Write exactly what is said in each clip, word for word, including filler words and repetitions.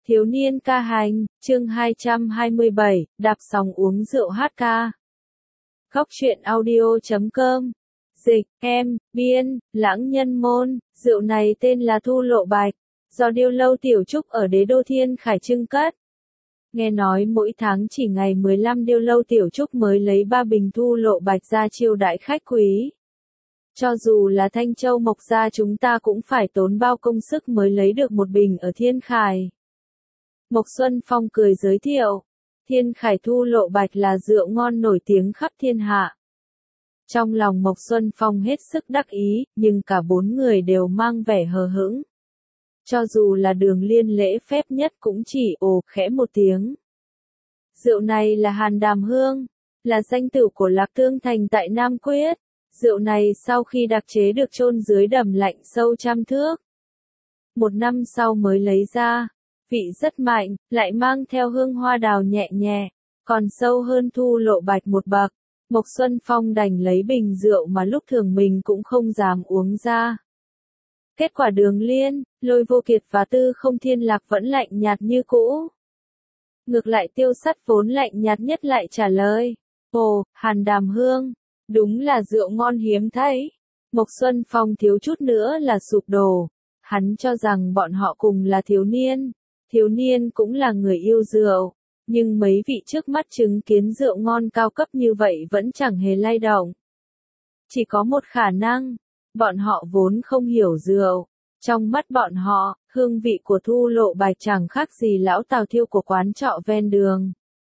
Thiếu niên ca hành, chương hai trăm hai mươi bảy, đạp sóng uống rượu hát ca. Góc truyện audio chấm com. Dịch, em, biên, lãng nhân môn, rượu này tên là Thu Lộ Bạch, do Điêu Lâu Tiểu Trúc ở Đế Đô Thiên Khải trưng cất. Nghe nói mỗi tháng chỉ ngày mười lăm Điêu Lâu Tiểu Trúc mới lấy ba bình Thu Lộ Bạch ra chiêu đãi khách quý. Cho dù là Thanh Châu Mộc gia chúng ta cũng phải tốn bao công sức mới lấy được một bình ở Thiên Khải. Mộc Xuân Phong cười giới thiệu, Thiên Khải Thu Lộ Bạch là rượu ngon nổi tiếng khắp thiên hạ. Trong lòng Mộc Xuân Phong hết sức đắc ý, nhưng cả bốn người đều mang vẻ hờ hững. Cho dù là Đường Liên lễ phép nhất cũng chỉ ồ khẽ một tiếng. Rượu này là Hàn Đàm Hương, là danh tửu của Lạc Thương Thành tại Nam Quyết. Rượu này sau khi đặc chế được chôn dưới đầm lạnh sâu trăm thước. Một năm sau mới lấy ra. Vị rất mạnh, lại mang theo hương hoa đào nhẹ nhẹ, còn sâu hơn Thu Lộ Bạch một bậc. Mộc Xuân Phong đành lấy bình rượu mà lúc thường mình cũng không dám uống ra. Kết quả Đường Liên, Lôi Vô Kiệt và Tư Không Thiên Lạc vẫn lạnh nhạt như cũ. Ngược lại Tiêu Sắt vốn lạnh nhạt nhất lại trả lời, ồ, Hàn Đàm Hương, đúng là rượu ngon hiếm thấy. Mộc Xuân Phong thiếu chút nữa là sụp đổ, hắn cho rằng bọn họ cùng là thiếu niên. Thiếu niên cũng là người yêu rượu, nhưng mấy vị trước mắt chứng kiến rượu ngon cao cấp như vậy vẫn chẳng hề lay động. Chỉ có một khả năng, bọn họ vốn không hiểu rượu. Trong mắt bọn họ, hương vị của Thu Lộ Bạch chẳng khác gì lão tàu thiêu của quán trọ ven đường.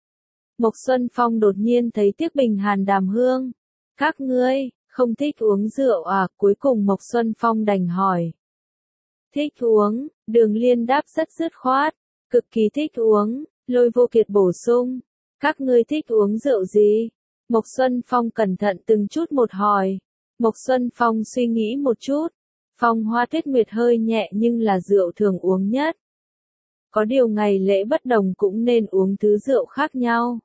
Mộc Xuân Phong đột nhiên thấy tiếc bình Hàn Đàm Hương. Các ngươi, không thích uống rượu à? Cuối cùng Mộc Xuân Phong đành hỏi. Thích uống, Đường Liên đáp rất dứt khoát, cực kỳ thích uống. Lôi Vô Kiệt bổ sung, các ngươi thích uống rượu gì? Mộc Xuân Phong cẩn thận từng chút một hỏi. Mộc Xuân Phong suy nghĩ một chút, Phong Hoa Tuyết Nguyệt hơi nhẹ nhưng là rượu thường uống nhất. Có điều ngày lễ bất đồng cũng nên uống thứ rượu khác nhau.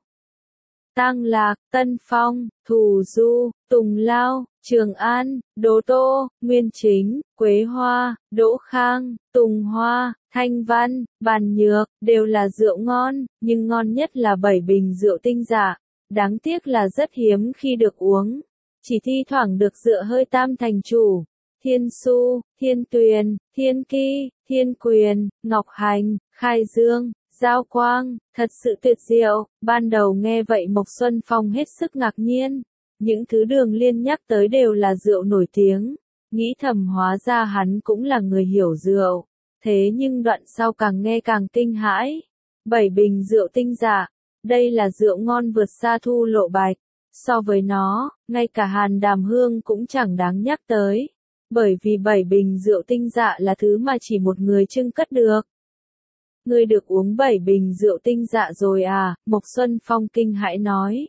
Tang Lạc, Tân Phong, Thù Du, Tùng Lao, Trường An, Đỗ Tô, Nguyên Chính, Quế Hoa, Đỗ Khang, Tùng Hoa, Thanh Văn, Bàn Nhược, đều là rượu ngon, nhưng ngon nhất là bảy bình rượu tinh dạ. Đáng tiếc là rất hiếm khi được uống, chỉ thi thoảng được dựa hơi Tam thành chủ. Thiên Su, Thiên Tuyền, Thiên Ki, Thiên Quyền, Ngọc Hành, Khai Dương, Giao Quang, thật sự tuyệt diệu. Ban đầu nghe vậy Mộc Xuân Phong hết sức ngạc nhiên. Những thứ Đường Liên nhắc tới đều là rượu nổi tiếng. Nghĩ thầm hóa ra hắn cũng là người hiểu rượu. Thế nhưng đoạn sau càng nghe càng kinh hãi. Bảy bình rượu tinh dạ. Đây là rượu ngon vượt xa Thu Lộ Bạch. So với nó, ngay cả Hàn Đàm Hương cũng chẳng đáng nhắc tới. Bởi vì bảy bình rượu tinh dạ là thứ mà chỉ một người trưng cất được. Ngươi được uống bảy bình rượu tinh dạ rồi à? Mộc Xuân Phong kinh hãi nói.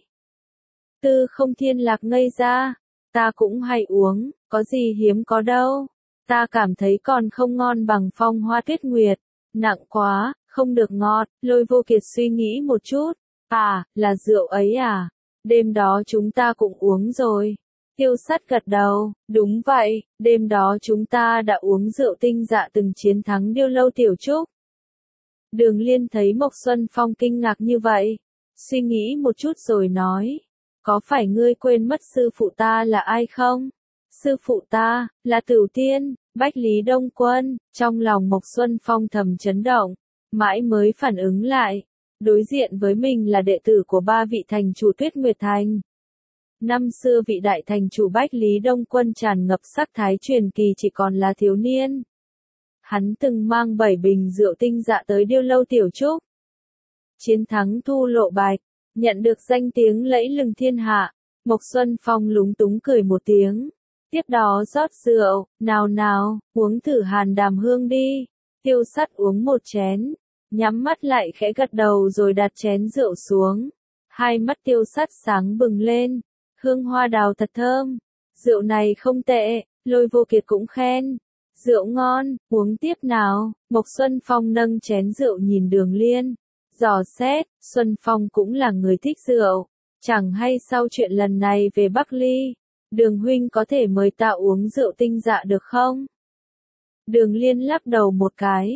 Tư Không Thiên Lạc ngây ra. Ta cũng hay uống, có gì hiếm có đâu. Ta cảm thấy còn không ngon bằng Phong Hoa Tuyết Nguyệt. Nặng quá, không được ngọt. Lôi Vô Kiệt suy nghĩ một chút. À, là rượu ấy à? Đêm đó chúng ta cũng uống rồi. Tiêu Sắt gật đầu, đúng vậy, đêm đó chúng ta đã uống rượu tinh dạ từng chiến thắng Điêu Lâu Tiểu Trúc. Đường Liên thấy Mộc Xuân Phong kinh ngạc như vậy, suy nghĩ một chút rồi nói, có phải ngươi quên mất sư phụ ta là ai không? Sư phụ ta, là Tửu Tiên, Bách Lý Đông Quân. Trong lòng Mộc Xuân Phong thầm chấn động, mãi mới phản ứng lại, đối diện với mình là đệ tử của ba vị thành chủ Tuyết Nguyệt Thành. Năm xưa vị đại thành chủ Bách Lý Đông Quân tràn ngập sắc thái truyền kỳ chỉ còn là thiếu niên. Hắn từng mang bảy bình rượu tinh dạ tới Điêu Lâu Tiểu Trúc. Chiến thắng Thu Lộ Bạch, nhận được danh tiếng lẫy lừng thiên hạ. Mộc Xuân Phong lúng túng cười một tiếng. Tiếp đó rót rượu, nào nào, uống thử Hàn Đàm Hương đi. Tiêu Sắt uống một chén, nhắm mắt lại khẽ gật đầu rồi đặt chén rượu xuống. Hai mắt Tiêu Sắt sáng bừng lên. Hương hoa đào thật thơm. Rượu này không tệ, Lôi Vô Kiệt cũng khen. Rượu ngon, uống tiếp nào. Mộc Xuân Phong nâng chén rượu nhìn Đường Liên. Dò xét, Xuân Phong cũng là người thích rượu. Chẳng hay sau chuyện lần này về Bắc Ly, Đường huynh có thể mời ta uống rượu tinh dạ được không? Đường Liên lắc đầu một cái.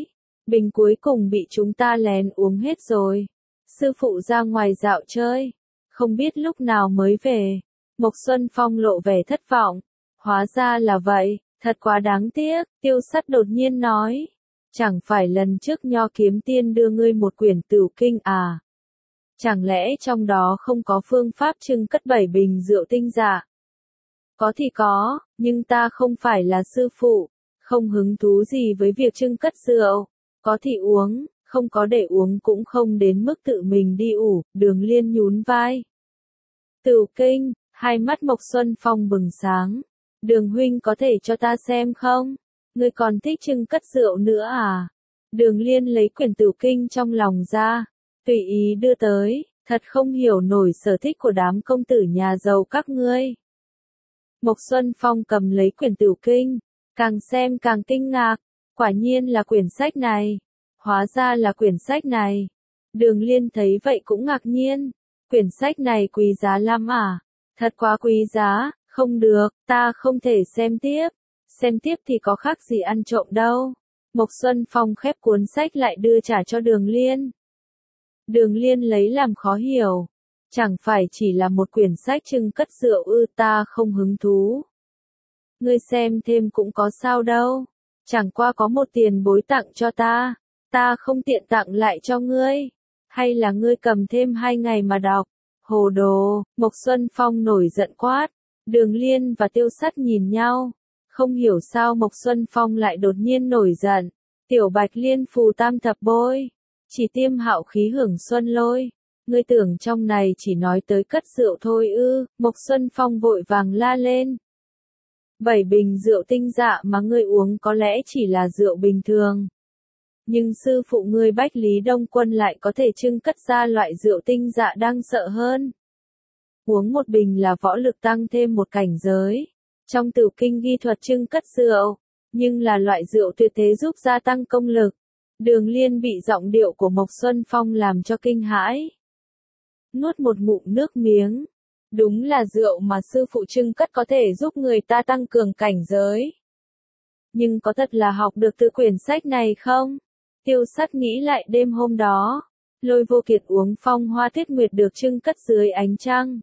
Bình cuối cùng bị chúng ta lén uống hết rồi. Sư phụ ra ngoài dạo chơi, không biết lúc nào mới về. Mộc Xuân Phong lộ vẻ thất vọng. Hóa ra là vậy, thật quá đáng tiếc, Tiêu Sắt đột nhiên nói. Chẳng phải lần trước Nho Kiếm Tiên đưa ngươi một quyển Tửu Kinh à? Chẳng lẽ trong đó không có phương pháp trưng cất bảy bình rượu tinh dạ? Có thì có, nhưng ta không phải là sư phụ, không hứng thú gì với việc trưng cất rượu. Có thì uống, không có để uống cũng không đến mức tự mình đi ủ, Đường Liên nhún vai. Tửu Kinh, hai mắt Mộc Xuân Phong bừng sáng. Đường huynh có thể cho ta xem không? Ngươi còn thích trưng cất rượu nữa à? Đường Liên lấy quyển Tửu Kinh trong lòng ra, tùy ý đưa tới, thật không hiểu nổi sở thích của đám công tử nhà giàu các ngươi. Mộc Xuân Phong cầm lấy quyển Tửu Kinh, càng xem càng kinh ngạc, quả nhiên là quyển sách này, hóa ra là quyển sách này. Đường Liên thấy vậy cũng ngạc nhiên, quyển sách này quý giá lắm à? Thật quá quý giá, không được, ta không thể xem tiếp, xem tiếp thì có khác gì ăn trộm đâu. Mộc Xuân Phong khép cuốn sách lại đưa trả cho Đường Liên. Đường Liên lấy làm khó hiểu, chẳng phải chỉ là một quyển sách trưng cất rượu ư? Ta không hứng thú. Ngươi xem thêm cũng có sao đâu, chẳng qua có một tiền bối tặng cho ta, ta không tiện tặng lại cho ngươi, hay là ngươi cầm thêm hai ngày mà đọc? Hồ đồ, Mộc Xuân Phong nổi giận quát. Đường Liên và Tiêu Sắt nhìn nhau, không hiểu sao Mộc Xuân Phong lại đột nhiên nổi giận. Tiểu Bạch Liên phù tam thập bôi, chỉ tiêm hạo khí hưởng xuân lôi. Ngươi tưởng trong này chỉ nói tới cất rượu thôi ư? Mộc Xuân Phong vội vàng la lên. Bảy bình rượu tinh dạ mà ngươi uống có lẽ chỉ là rượu bình thường. Nhưng sư phụ ngươi Bách Lý Đông Quân lại có thể trưng cất ra loại rượu tinh dạ đang sợ hơn. Uống một bình là võ lực tăng thêm một cảnh giới. Trong Tửu Kinh ghi thuật trưng cất rượu, nhưng là loại rượu tuyệt thế giúp gia tăng công lực. Đường Liên bị giọng điệu của Mộc Xuân Phong làm cho kinh hãi. Nuốt một ngụm nước miếng. Đúng là rượu mà sư phụ trưng cất có thể giúp người ta tăng cường cảnh giới. Nhưng có thật là học được từ quyển sách này không? Tiêu Sắt nghĩ lại đêm hôm đó, Lôi Vô Kiệt uống phong hoa tuyết nguyệt được trưng cất dưới ánh trăng.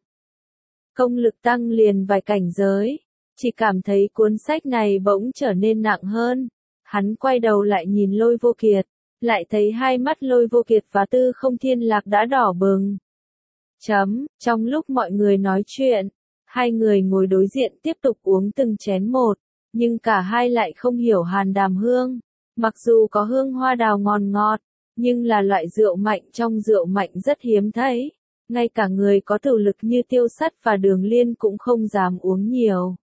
Công lực tăng liền vài cảnh giới, chỉ cảm thấy cuốn sách này bỗng trở nên nặng hơn. Hắn quay đầu lại nhìn Lôi Vô Kiệt, lại thấy hai mắt Lôi Vô Kiệt và Tư Không Thiên Lạc đã đỏ bừng. Chấm, trong lúc mọi người nói chuyện, hai người ngồi đối diện tiếp tục uống từng chén một, nhưng cả hai lại không hiểu hàn đàm hương. Mặc dù có hương hoa đào ngon ngọt, nhưng là loại rượu mạnh trong rượu mạnh rất hiếm thấy. Ngay cả người có thực lực như Tiêu Sắt và Đường Liên cũng không dám uống nhiều.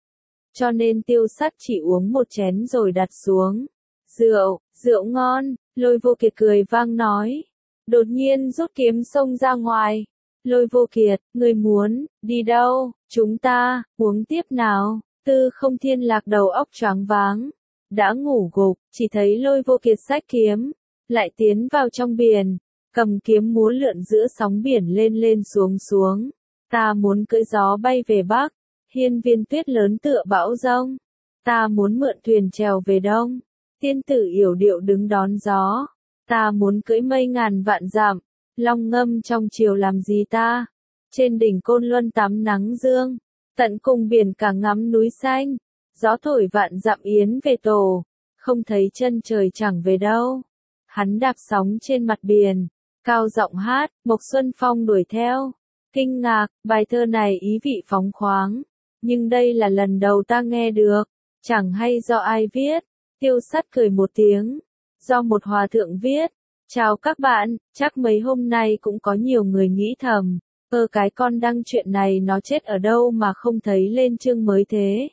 Cho nên Tiêu Sắt chỉ uống một chén rồi đặt xuống. Rượu, rượu ngon, Lôi Vô Kiệt cười vang nói. Đột nhiên rút kiếm xông ra ngoài. Lôi Vô Kiệt, ngươi muốn, đi đâu? Chúng ta, uống tiếp nào. Tư Không Thiên Lạc đầu óc choáng váng. Đã ngủ gục, chỉ thấy Lôi Vô Kiệt xách kiếm, lại tiến vào trong biển, cầm kiếm múa lượn giữa sóng biển lên lên xuống xuống. Ta muốn cưỡi gió bay về Bắc, hiên viên tuyết lớn tựa bão giông. Ta muốn mượn thuyền trèo về Đông, tiên tử yểu điệu đứng đón gió. Ta muốn cưỡi mây ngàn vạn dặm, long ngâm trong chiều làm gì ta? Trên đỉnh Côn Luân tắm nắng dương, tận cùng biển cả ngắm núi xanh. Gió thổi vạn dặm yến về tổ, không thấy chân trời chẳng về đâu. Hắn đạp sóng trên mặt biển, cao giọng hát, Mộc Xuân Phong đuổi theo. Kinh ngạc, bài thơ này ý vị phóng khoáng, nhưng đây là lần đầu ta nghe được, chẳng hay do ai viết. Tiêu Sắt cười một tiếng, do một hòa thượng viết. Chào các bạn, chắc mấy hôm nay cũng có nhiều người nghĩ thầm, ơ cái con đăng chuyện này nó chết ở đâu mà không thấy lên chương mới thế.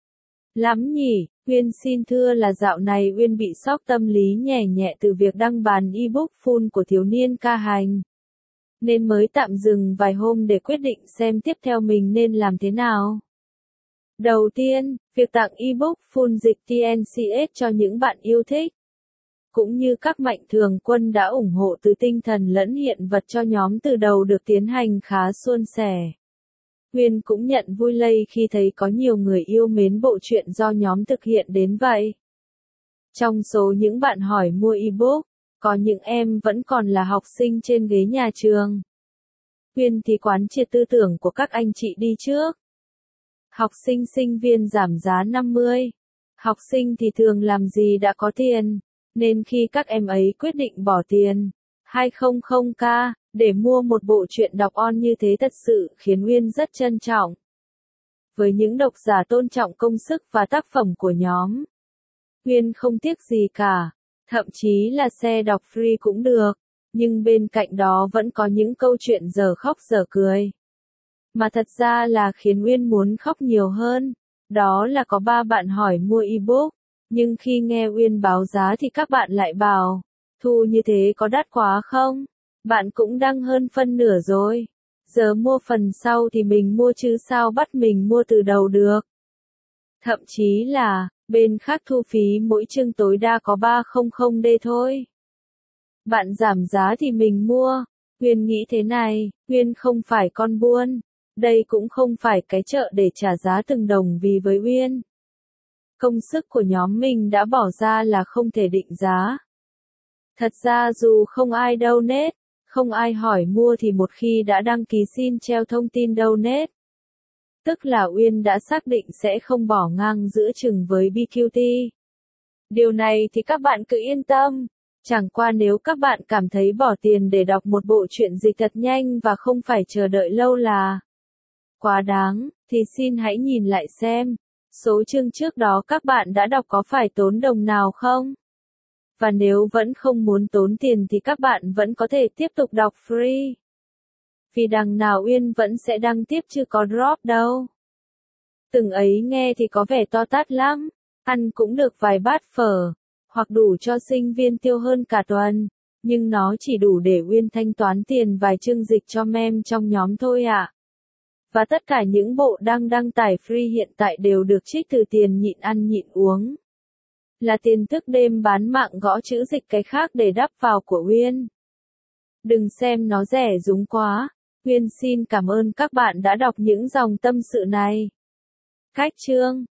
Lắm nhỉ, Uyên xin thưa là dạo này Uyên bị sốc tâm lý nhẹ nhẹ từ việc đăng bản ebook full của thiếu niên ca hành. Nên mới tạm dừng vài hôm để quyết định xem tiếp theo mình nên làm thế nào. Đầu tiên, việc tặng ebook full dịch tê en xê ét cho những bạn yêu thích. Cũng như các mạnh thường quân đã ủng hộ từ tinh thần lẫn hiện vật cho nhóm từ đầu được tiến hành khá suôn sẻ. Uyên cũng nhận vui lây khi thấy có nhiều người yêu mến bộ truyện do nhóm thực hiện đến vậy. Trong số những bạn hỏi mua ebook, có những em vẫn còn là học sinh trên ghế nhà trường. Uyên thì quán triệt tư tưởng của các anh chị đi trước. Học sinh sinh viên giảm giá năm mươi. Học sinh thì thường làm gì đã có tiền, nên khi các em ấy quyết định bỏ tiền hai trăm k để mua một bộ truyện đọc on như thế thật sự khiến Uyên rất trân trọng. Với những độc giả tôn trọng công sức và tác phẩm của nhóm, Uyên không tiếc gì cả, thậm chí là xe đọc free cũng được, nhưng bên cạnh đó vẫn có những câu chuyện dở khóc dở cười. Mà thật ra là khiến Uyên muốn khóc nhiều hơn, đó là có ba bạn hỏi mua ebook, nhưng khi nghe Uyên báo giá thì các bạn lại bảo, thu như thế có đắt quá không? Bạn cũng đăng hơn phân nửa rồi. Giờ mua phần sau thì mình mua chứ sao bắt mình mua từ đầu được. Thậm chí là, bên khác thu phí mỗi chương tối đa có ba trăm D thôi. Bạn giảm giá thì mình mua. Uyên nghĩ thế này, Uyên không phải con buôn. Đây cũng không phải cái chợ để trả giá từng đồng vì với Uyên. Công sức của nhóm mình đã bỏ ra là không thể định giá. Thật ra dù không ai donate, không ai hỏi mua thì một khi đã đăng ký xin treo thông tin donate. Tức là Uyên đã xác định sẽ không bỏ ngang giữa chừng với bê quy tê. Điều này thì các bạn cứ yên tâm. Chẳng qua nếu các bạn cảm thấy bỏ tiền để đọc một bộ truyện dịch thật nhanh và không phải chờ đợi lâu là quá đáng, thì xin hãy nhìn lại xem, số chương trước đó các bạn đã đọc có phải tốn đồng nào không? Và nếu vẫn không muốn tốn tiền thì các bạn vẫn có thể tiếp tục đọc free. Vì đằng nào Uyên vẫn sẽ đăng tiếp chứ có drop đâu. Từng ấy nghe thì có vẻ to tát lắm, ăn cũng được vài bát phở, hoặc đủ cho sinh viên tiêu hơn cả tuần, nhưng nó chỉ đủ để Uyên thanh toán tiền vài chương dịch cho mem trong nhóm thôi ạ. À. Và tất cả những bộ đang đăng tải free hiện tại đều được trích từ tiền nhịn ăn nhịn uống. Là tiền thức đêm bán mạng gõ chữ dịch cái khác để đắp vào của Uyên. Đừng xem nó rẻ rúng quá. Uyên xin cảm ơn các bạn đã đọc những dòng tâm sự này. Cách chương